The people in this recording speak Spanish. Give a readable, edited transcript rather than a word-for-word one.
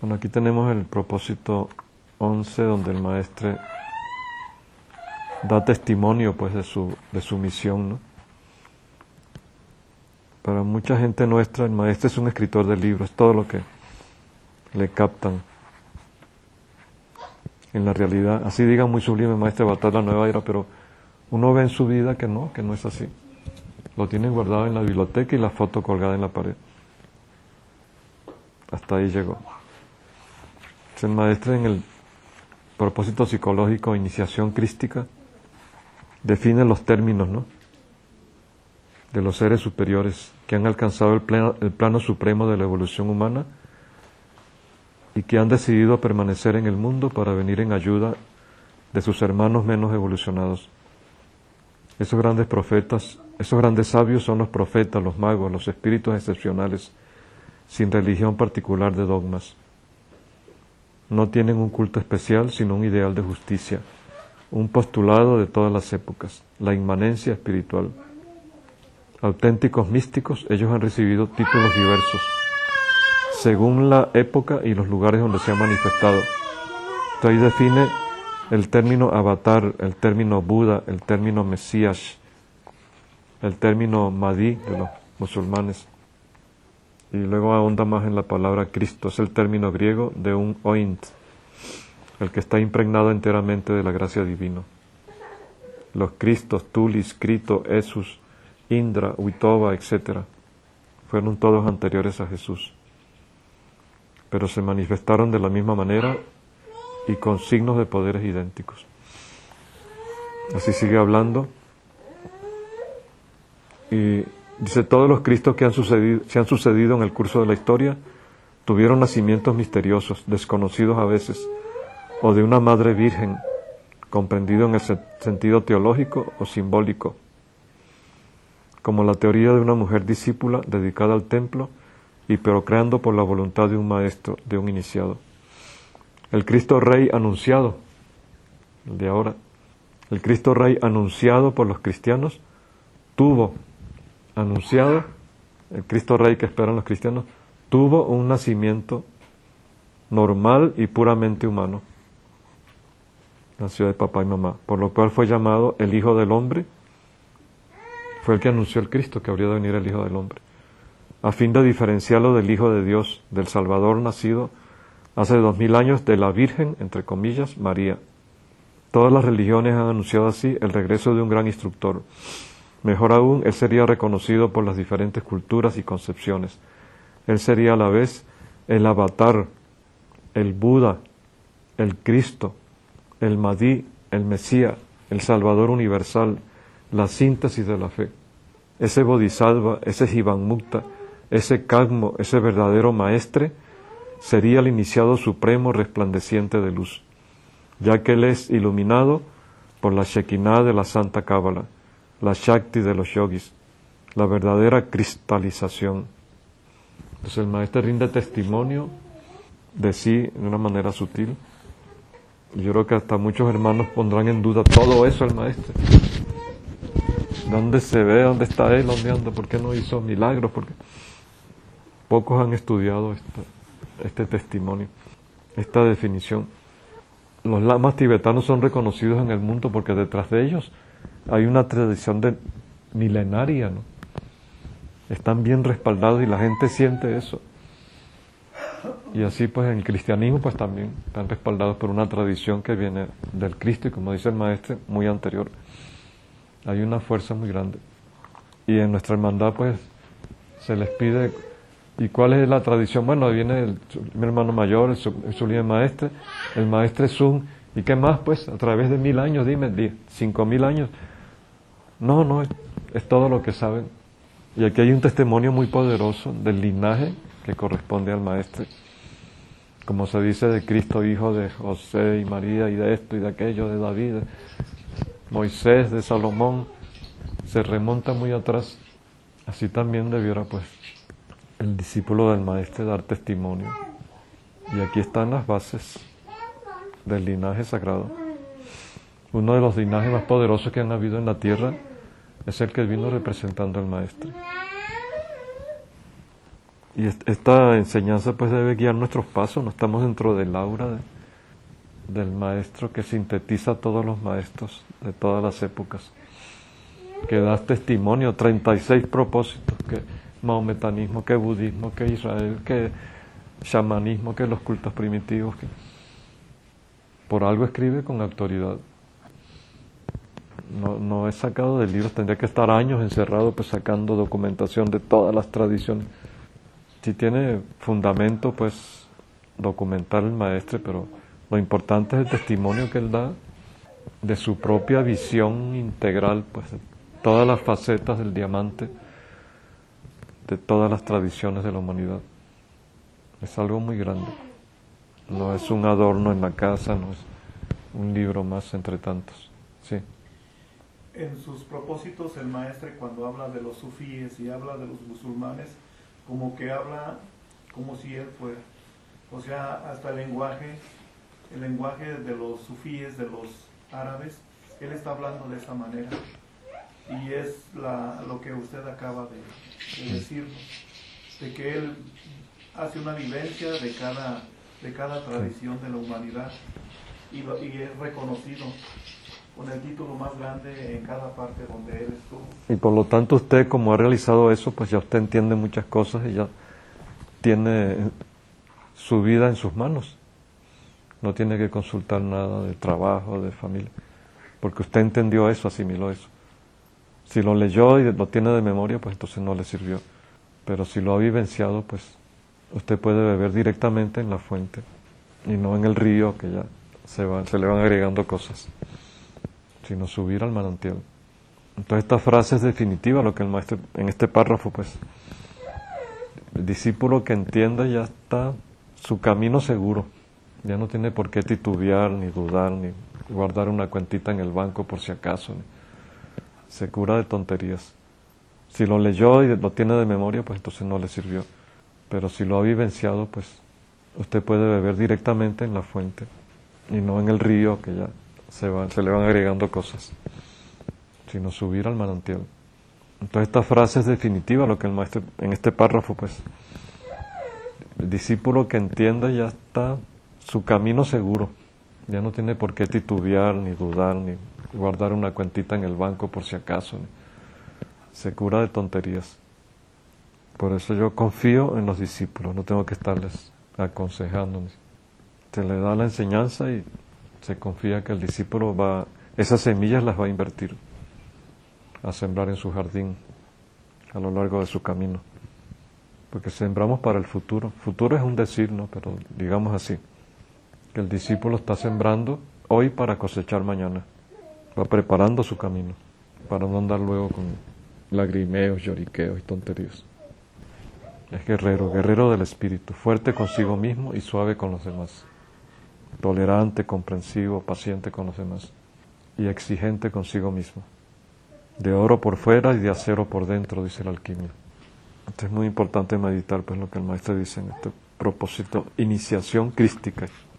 Bueno, aquí tenemos el propósito 11, donde el maestre da testimonio pues de su misión, ¿no? Para mucha gente nuestra, el maestro es un escritor de libros, es todo lo que le captan en la realidad. Así digan muy sublime, maestro Avatar, la nueva era, pero uno ve en su vida que no es así. Lo tienen guardado en la biblioteca y la foto colgada en la pared. Hasta ahí llegó. El maestro, en el propósito psicológico, iniciación crística, define los términos, ¿no?, de los seres superiores que han alcanzado el plano supremo de la evolución humana y que han decidido permanecer en el mundo para venir en ayuda de sus hermanos menos evolucionados. Esos grandes profetas, esos grandes sabios son los profetas, los magos, los espíritus excepcionales, sin religión particular de dogmas. No tienen un culto especial, sino un ideal de justicia, un postulado de todas las épocas, la inmanencia espiritual. Auténticos místicos, ellos han recibido títulos diversos, según la época y los lugares donde se han manifestado. Entonces ahí define el término avatar, el término Buda, el término Mesías, el término Mahdi de los musulmanes. Y luego ahonda más en la palabra Cristo, es el término griego de un oint, el que está impregnado enteramente de la gracia divina. Los Cristos, Tulis, Crito, Esus, Indra, Uitova, etc., fueron todos anteriores a Jesús, pero se manifestaron de la misma manera y con signos de poderes idénticos. Así sigue hablando y dice: todos los Cristos que se han sucedido en el curso de la historia tuvieron nacimientos misteriosos, desconocidos a veces, o de una madre virgen, comprendido en el sentido teológico o simbólico, como la teoría de una mujer discípula dedicada al templo y procreando por la voluntad de un maestro, de un iniciado. El Cristo Rey anunciado, el de ahora, el Cristo Rey anunciado por los cristianos, el Cristo Rey que esperan los cristianos, tuvo un nacimiento normal y puramente humano. Nació de papá y mamá, por lo cual fue llamado el Hijo del Hombre. Fue el que anunció el Cristo, que habría de venir el Hijo del Hombre, a fin de diferenciarlo del Hijo de Dios, del Salvador nacido hace 2000 años de la Virgen, entre comillas, María. Todas las religiones han anunciado así el regreso de un gran instructor. Mejor aún, él sería reconocido por las diferentes culturas y concepciones. Él sería a la vez el Avatar, el Buda, el Cristo, el Mahdi, el Mesías, el Salvador universal, la síntesis de la fe. Ese Bodhisattva, ese Jivamukta, ese Kagmo, ese verdadero maestre, sería el iniciado supremo resplandeciente de luz, ya que él es iluminado por la Shekinah de la Santa Cábala, la Shakti de los yogis, la verdadera cristalización. Entonces el maestro rinde testimonio de sí de una manera sutil. Yo creo que hasta muchos hermanos pondrán en duda todo eso el maestro. ¿Dónde se ve? ¿Dónde está él? ¿Dónde anda? ¿Por qué no hizo milagros? Porque pocos han estudiado este testimonio, esta definición. Los lamas tibetanos son reconocidos en el mundo porque detrás de ellos hay una tradición milenaria, ¿no? Están bien respaldados y la gente siente eso. Y así pues en el cristianismo pues también están respaldados por una tradición que viene del Cristo y, como dice el maestro, muy anterior. Hay una fuerza muy grande. Y en nuestra hermandad pues se les pide. ¿Y cuál es la tradición? Bueno, ahí viene mi hermano mayor, el sublime maestre, el maestre Sun. ¿Y qué más? Pues a través de 1000 años, dime, 5000 años. No, es todo lo que saben. Y aquí hay un testimonio muy poderoso del linaje que corresponde al maestre. Como se dice de Cristo, hijo de José y María, y de esto y de aquello, de David, de Moisés, de Salomón, se remonta muy atrás. Así también debiera pues el discípulo del maestro dar testimonio. Y aquí están las bases del linaje sagrado. Uno de los linajes más poderosos que han habido en la tierra es el que vino representando al maestro. Y esta enseñanza pues debe guiar nuestros pasos. No estamos dentro del aura del maestro que sintetiza a todos los maestros de todas las épocas, que da testimonio, 36 propósitos, que mahometanismo, que budismo, que Israel, que chamanismo, que los cultos primitivos, que por algo escribe con autoridad. No es sacado de libros, tendría que estar años encerrado pues sacando documentación de todas las tradiciones. Si tiene fundamento pues documentar el maestro, pero lo importante es el testimonio que él da de su propia visión integral, pues de todas las facetas del diamante, de todas las tradiciones de la humanidad. Es algo muy grande. No es un adorno en la casa, no es un libro más entre tantos. Sí. En sus propósitos el maestro, cuando habla de los sufíes y habla de los musulmanes, como que habla como si él fuera. O sea, hasta el lenguaje de los sufíes, de los árabes, él está hablando de esa manera. Y es lo que usted acaba de decirnos, de que él hace una vivencia de cada tradición de la humanidad y es reconocido con el título más grande en cada parte donde él estuvo. Y por lo tanto usted, como ha realizado eso, pues ya usted entiende muchas cosas y ya tiene su vida en sus manos. No tiene que consultar nada de trabajo, de familia, porque usted entendió eso, asimiló eso. Si lo leyó y lo tiene de memoria, pues entonces no le sirvió. Pero si lo ha vivenciado, pues usted puede beber directamente en la fuente y no en el río que ya se le van agregando cosas, sino subir al manantial. Entonces esta frase es definitiva, lo que el maestro en este párrafo, pues el discípulo que entienda ya está su camino seguro, ya no tiene por qué titubear, ni dudar, ni guardar una cuentita en el banco por si acaso, se cura de tonterías. Si lo leyó y lo tiene de memoria, pues entonces no le sirvió. Pero si lo ha vivenciado, pues usted puede beber directamente en la fuente y no en el río que ya se le van agregando cosas, sino subir al manantial. Entonces esta frase es definitiva, lo que el maestro en este párrafo, pues el discípulo que entienda ya está su camino seguro, ya no tiene por qué titubear, ni dudar, ni guardar una cuentita en el banco por si acaso, se cura de tonterías. Por eso yo confío en los discípulos, no tengo que estarles aconsejando. Se le da la enseñanza y se confía que el discípulo esas semillas las va a invertir, a sembrar en su jardín a lo largo de su camino. Porque sembramos para el futuro. Futuro es un decir, ¿no? Pero digamos así, que el discípulo está sembrando hoy para cosechar mañana. Va preparando su camino para no andar luego con lagrimeos, lloriqueos y tonterías. Es guerrero del espíritu, fuerte consigo mismo y suave con los demás. Tolerante, comprensivo, paciente con los demás y exigente consigo mismo. De oro por fuera y de acero por dentro, dice la alquimia. Entonces es muy importante meditar pues lo que el maestro dice en este propósito, iniciación crística.